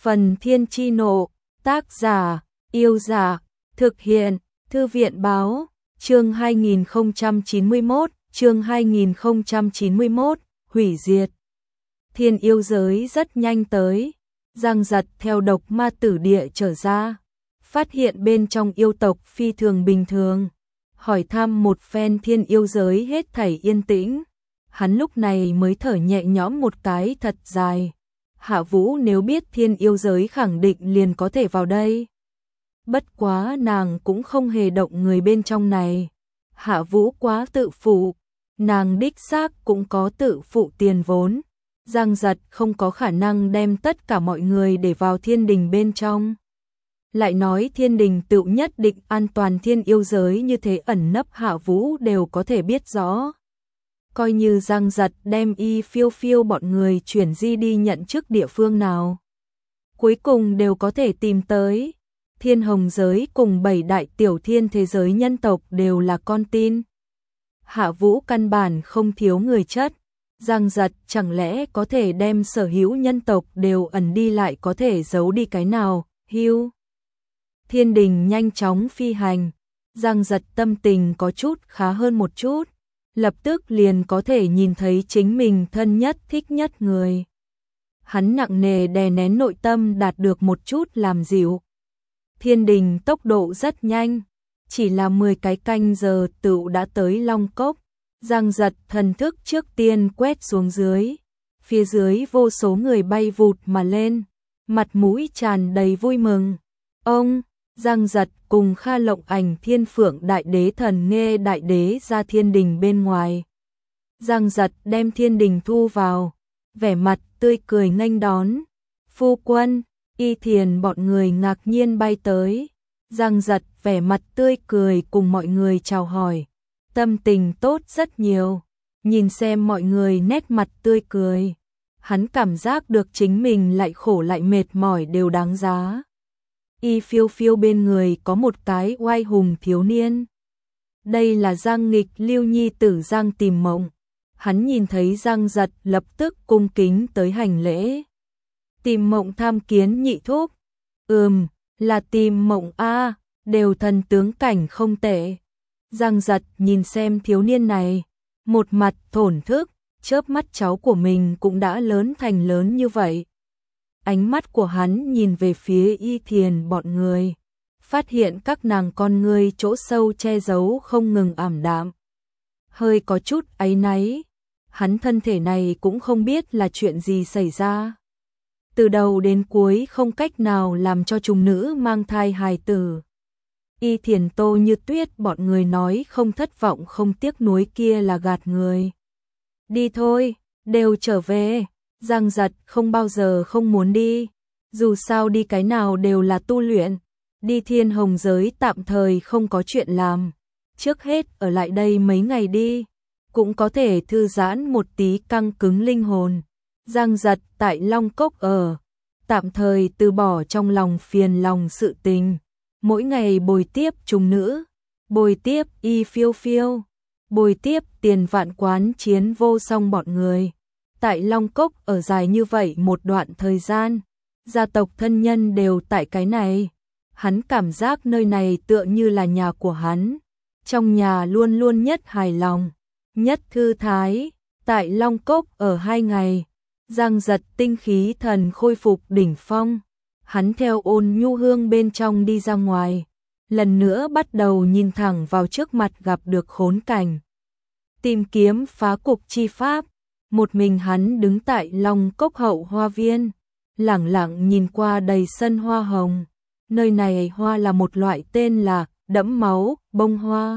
Phần Thiên Chi Nộ, tác giả, Yêu Giả, thực hiện, Thư viện Báo, chương 2091, hủy diệt. Thiên yêu giới rất nhanh tới, Giang Giật theo độc ma tử địa trở ra, phát hiện bên trong yêu tộc phi thường bình thường, hỏi thăm một phen thiên yêu giới hết thảy yên tĩnh, hắn lúc này mới thở nhẹ nhõm một cái thật dài. Hạ Vũ nếu biết thiên yêu giới khẳng định liền có thể vào đây. Bất quá nàng cũng không hề động người bên trong này. Hạ Vũ quá tự phụ, nàng đích xác cũng có tự phụ tiền vốn. Giang Giật không có khả năng đem tất cả mọi người để vào thiên đình bên trong. Lại nói thiên đình tự nhất định an toàn thiên yêu giới như thế ẩn nấp Hạ Vũ đều có thể biết rõ. Coi như Giang Giật đem Y Phiêu Phiêu bọn người chuyển di đi nhận chức địa phương nào, cuối cùng đều có thể tìm tới. Thiên hồng giới cùng 7 đại tiểu thiên thế giới nhân tộc đều là con tin. Hạ Vũ căn bản không thiếu người chất. Giang Giật chẳng lẽ có thể đem sở hữu nhân tộc đều ẩn đi lại có thể giấu đi cái nào, hưu. Thiên đình nhanh chóng phi hành. Giang Giật tâm tình có chút khá hơn một chút. Lập tức liền có thể nhìn thấy chính mình thân nhất thích nhất người. Hắn nặng nề đè nén nội tâm đạt được một chút làm dịu. Thiên đình tốc độ rất nhanh, chỉ là 10 cái canh giờ tựu đã tới Long Cốc. Giang Giật thần thức trước tiên quét xuống dưới, phía dưới vô số người bay vụt mà lên, mặt mũi tràn đầy vui mừng. Ông Giang Giật cùng Kha Lộng Ảnh Thiên Phượng Đại Đế Thần Nghê Đại Đế ra thiên đình bên ngoài. Giang Giật đem thiên đình thu vào, vẻ mặt tươi cười nghênh đón. Phu quân, Y Thiền bọn người ngạc nhiên bay tới. Giang Giật vẻ mặt tươi cười cùng mọi người chào hỏi, tâm tình tốt rất nhiều. Nhìn xem mọi người nét mặt tươi cười, hắn cảm giác được chính mình lại khổ lại mệt mỏi đều đáng giá. Y Phiêu Phiêu bên người có một cái oai hùng thiếu niên. Đây là Giang Nghịch Lưu nhi tử Giang Tìm Mộng. Hắn nhìn thấy Giang Giật lập tức cung kính tới hành lễ. Tìm Mộng tham kiến nhị thúc. Là Tìm Mộng a, đều thần tướng cảnh không tệ. Giang Giật nhìn xem thiếu niên này, một mặt thổn thức, chớp mắt cháu của mình cũng đã lớn thành lớn như vậy. Ánh mắt của hắn nhìn về phía Y Thiền bọn người, phát hiện các nàng con ngươi chỗ sâu che giấu không ngừng ảm đạm. Hơi có chút áy náy, hắn thân thể này cũng không biết là chuyện gì xảy ra. Từ đầu đến cuối không cách nào làm cho trùng nữ mang thai hài tử. Y Thiền Tô Như Tuyết bọn người nói không thất vọng không tiếc nuối kia là gạt người. Đi thôi, đều trở về. Giang Giật không bao giờ không muốn đi, dù sao đi cái nào đều là tu luyện. Đi thiên hồng giới tạm thời không có chuyện làm, trước hết ở lại đây mấy ngày đi, cũng có thể thư giãn một tí căng cứng linh hồn. Giang Giật tại Long Cốc ở, tạm thời từ bỏ trong lòng phiền lòng sự tình, mỗi ngày bồi tiếp trùng nữ, bồi tiếp Y Phiêu Phiêu, bồi tiếp Tiền Vạn Quán Chiến Vô Song bọn người. Tại Long Cốc ở dài như vậy một đoạn thời gian, gia tộc thân nhân đều tại cái này. Hắn cảm giác nơi này tựa như là nhà của hắn. Trong nhà luôn luôn nhất hài lòng, nhất thư thái. Tại Long Cốc ở 2 ngày, Giang Giật tinh khí thần khôi phục đỉnh phong. Hắn theo Ôn Nhu Hương bên trong đi ra ngoài, lần nữa bắt đầu nhìn thẳng vào trước mặt gặp được khốn cảnh. Tìm kiếm phá cục chi pháp. Một mình hắn đứng tại Long Cốc hậu hoa viên, lẳng lặng nhìn qua đầy sân hoa hồng. Nơi này hoa là một loại tên là đẫm máu bông hoa.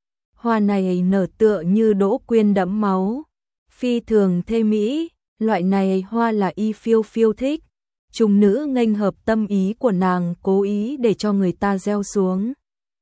Hoa này nở tựa như đỗ quyên đẫm máu, phi thường thê mỹ. Loại này hoa là Y Phiêu Phiêu thích. Trùng nữ nghênh hợp tâm ý của nàng, cố ý để cho người ta gieo xuống.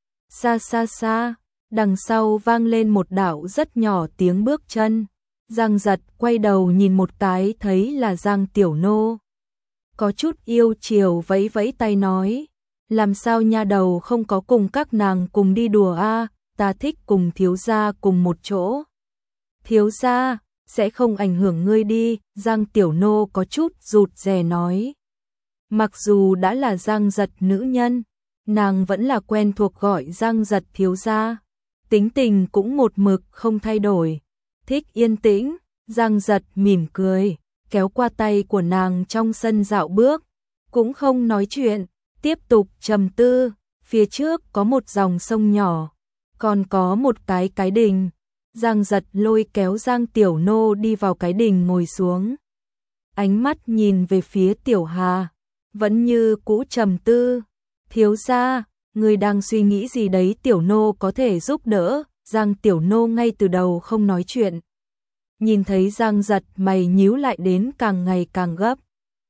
Xa xa xa, đằng sau vang lên một đạo rất nhỏ tiếng bước chân. Giang Giật quay đầu nhìn một cái thấy là Giang Tiểu Nô. Có chút yêu chiều vẫy vẫy tay nói, làm sao nha đầu không có cùng các nàng cùng đi đùa a, ta thích cùng thiếu gia cùng một chỗ. Thiếu gia, sẽ không ảnh hưởng ngươi đi, Giang Tiểu Nô có chút rụt rè nói. Mặc dù đã là Giang Giật nữ nhân, nàng vẫn là quen thuộc gọi Giang Giật thiếu gia. Tính tình cũng một mực không thay đổi, thích yên tĩnh. Giang Giật mỉm cười, kéo qua tay của nàng trong sân dạo bước, cũng không nói chuyện, tiếp tục trầm tư. Phía trước có một dòng sông nhỏ, còn có một cái đình. Giang Giật lôi kéo Giang Tiểu Nô đi vào cái đình ngồi xuống. Ánh mắt nhìn về phía Tiểu Hà, vẫn như cũ trầm tư. Thiếu gia, người đang suy nghĩ gì đấy? Tiểu Nô có thể giúp đỡ. Giang Tiểu Nô ngay từ đầu không nói chuyện. Nhìn thấy Giang Giật mày nhíu lại đến càng ngày càng gấp.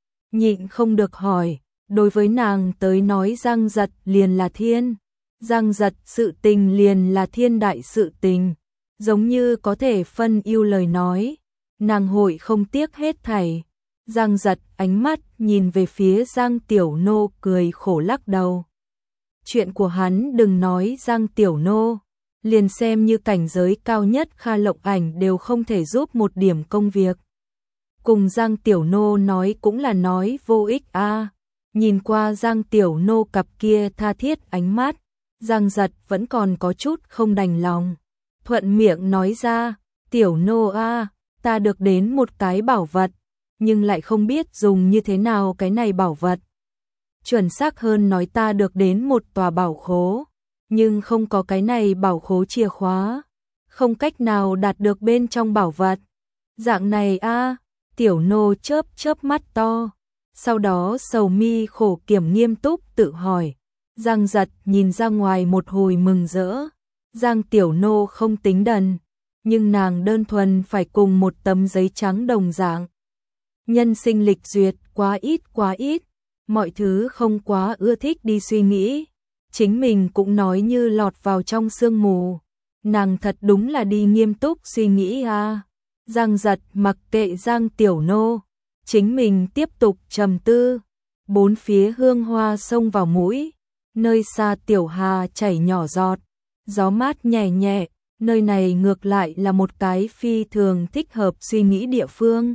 Nhịn không được hỏi, đối với nàng tới nói Giang Giật liền là thiên. Giang Giật sự tình liền là thiên đại sự tình. Giống như có thể phân ưu lời nói, nàng hội không tiếc hết thảy. Giang Giật ánh mắt nhìn về phía Giang Tiểu Nô cười khổ lắc đầu. Chuyện của hắn đừng nói Giang Tiểu Nô, liền xem như cảnh giới cao nhất Kha Lộng Ảnh đều không thể giúp một điểm công việc. Cùng Giang Tiểu Nô nói cũng là nói vô ích a. Nhìn qua Giang Tiểu Nô cặp kia tha thiết ánh mắt, Giang Giật vẫn còn có chút không đành lòng. Thuận miệng nói ra, Tiểu Nô a, ta được đến một cái bảo vật, nhưng lại không biết dùng như thế nào cái này bảo vật. Chuẩn xác hơn nói ta được đến một tòa bảo khố, nhưng không có cái này bảo khố chìa khóa, không cách nào đạt được bên trong bảo vật. Dạng này a. Tiểu Nô chớp chớp mắt to, sau đó sầu mi khổ kiểm nghiêm túc tự hỏi. Giang Giật nhìn ra ngoài một hồi mừng rỡ. Giang Tiểu Nô không tính đần, nhưng nàng đơn thuần phải cùng một tấm giấy trắng đồng dạng. Nhân sinh lịch duyệt quá ít, mọi thứ không quá ưa thích đi suy nghĩ. Chính mình cũng nói như lọt vào trong sương mù. Nàng thật đúng là đi nghiêm túc suy nghĩ a. Giang Giật mặc kệ Giang Tiểu Nô, chính mình tiếp tục trầm tư. Bốn phía hương hoa xông vào mũi, nơi xa Tiểu Hà chảy nhỏ giọt, gió mát nhẹ nhẹ, nơi này ngược lại là một cái phi thường thích hợp suy nghĩ địa phương.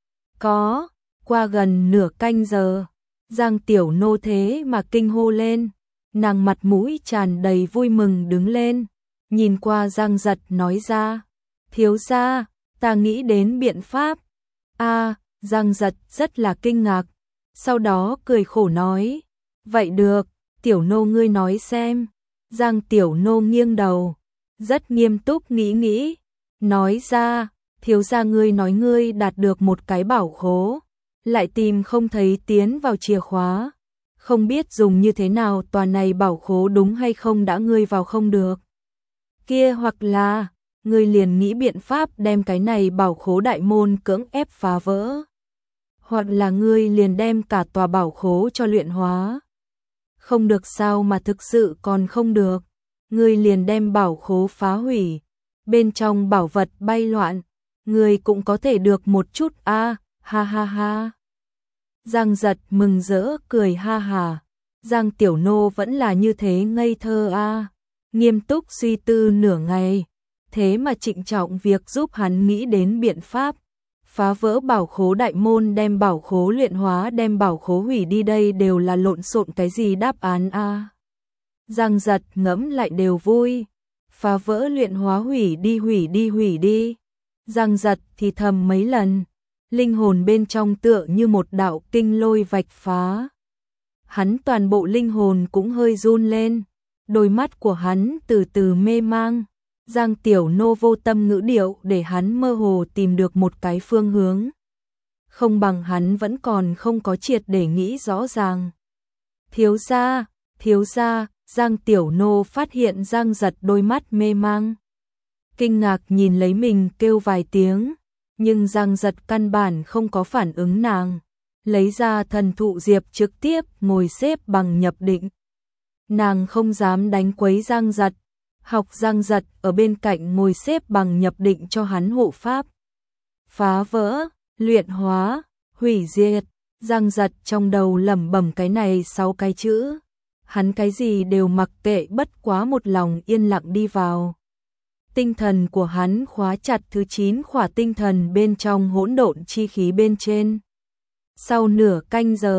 Qua gần nửa canh giờ, Giang Tiểu Nô thế mà kinh hô lên, nàng mặt mũi tràn đầy vui mừng đứng lên, nhìn qua Giang Giật nói ra, thiếu gia, ta nghĩ đến biện pháp. Giang Giật rất là kinh ngạc, sau đó cười khổ nói, vậy được, Tiểu Nô ngươi nói xem. Giang Tiểu Nô nghiêng đầu, rất nghiêm túc nghĩ, nói ra, thiếu gia ngươi nói ngươi đạt được một cái bảo khố, lại tìm không thấy tiến vào chìa khóa, không biết dùng như thế nào tòa này bảo khố đúng hay không đã ngươi vào không được. Kia hoặc là, ngươi liền nghĩ biện pháp đem cái này bảo khố đại môn cưỡng ép phá vỡ. Hoặc là ngươi liền đem cả tòa bảo khố cho luyện hóa. Không được sao mà thực sự còn không được. Ngươi liền đem bảo khố phá hủy. Bên trong bảo vật bay loạn. Ngươi cũng có thể được một chút ha ha ha. Giang Giật mừng rỡ cười ha hà. Giang Tiểu Nô vẫn là như thế ngây thơ nghiêm túc suy tư nửa ngày. Thế mà trịnh trọng việc giúp hắn nghĩ đến biện pháp. Phá vỡ bảo khố đại môn, đem bảo khố luyện hóa, đem bảo khố hủy đi, đây đều là lộn xộn cái gì đáp án Giang Giật ngẫm lại đều vui. Phá vỡ luyện hóa hủy đi. Giang Giật thì thầm mấy lần. Linh hồn bên trong tựa như một đạo kinh lôi vạch phá. Hắn toàn bộ linh hồn cũng hơi run lên. Đôi mắt của hắn từ từ mê mang. Giang Tiểu Nô vô tâm ngữ điệu để hắn mơ hồ tìm được một cái phương hướng. Không bằng hắn vẫn còn không có triệt để nghĩ rõ ràng. Thiếu gia, Giang Tiểu Nô phát hiện Giang Giật đôi mắt mê mang. Kinh ngạc nhìn lấy mình kêu vài tiếng, nhưng Giang Giật căn bản không có phản ứng nàng. Lấy ra thần thụ diệp trực tiếp ngồi xếp bằng nhập định. Nàng không dám đánh quấy Giang Giật. Học Giang Giật ở bên cạnh ngồi xếp bằng nhập định cho hắn hộ pháp. Phá vỡ, luyện hóa, hủy diệt. Giang Giật trong đầu lẩm bẩm cái này 6 cái chữ. Hắn cái gì đều mặc kệ, bất quá một lòng yên lặng đi vào. Tinh thần của hắn khóa chặt thứ 9 khỏa tinh thần bên trong hỗn độn chi khí bên trên. Sau nửa canh giờ,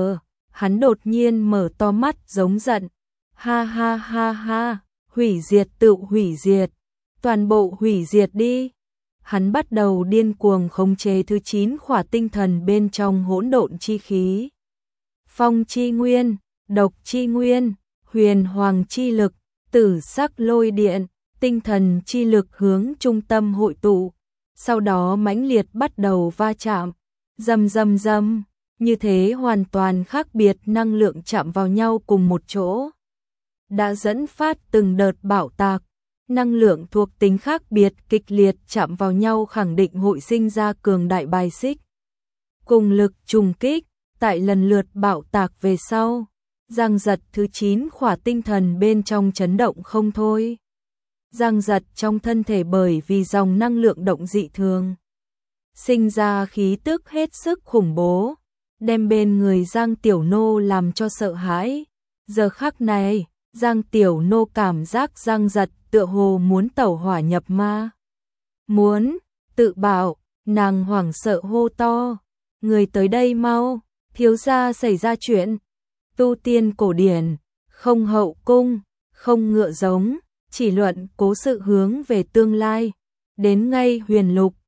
Hắn đột nhiên mở to mắt giống giận. Ha ha ha ha, hủy diệt tự hủy diệt, toàn bộ hủy diệt đi. Hắn bắt đầu điên cuồng khống chế thứ 9 khỏa tinh thần bên trong hỗn độn chi khí. Phong chi nguyên, độc chi nguyên, huyền hoàng chi lực, tử sắc lôi điện, tinh thần chi lực hướng trung tâm hội tụ, sau đó mãnh liệt bắt đầu va chạm, rầm rầm rầm, như thế hoàn toàn khác biệt năng lượng chạm vào nhau cùng một chỗ. Đã dẫn phát từng đợt bạo tạc, năng lượng thuộc tính khác biệt kịch liệt chạm vào nhau khẳng định hội sinh ra cường đại bài xích. Cùng lực trùng kích, tại lần lượt bạo tạc về sau, Giang Giật thứ 9 khỏa tinh thần bên trong chấn động không thôi. Giang Giật trong thân thể bởi vì dòng năng lượng động dị thường, sinh ra khí tức hết sức khủng bố, đem bên người Giang Tiểu Nô làm cho sợ hãi. Giờ khắc này, Giang Tiểu Nô cảm giác Giang Giật tựa hồ muốn tẩu hỏa nhập ma. Muốn tự bảo, nàng hoảng sợ hô to, người tới đây mau, thiếu gia xảy ra chuyện. Tu tiên cổ điển, không hậu cung, không ngựa giống, chỉ luận cố sự hướng về tương lai. Đến ngay huyền lục,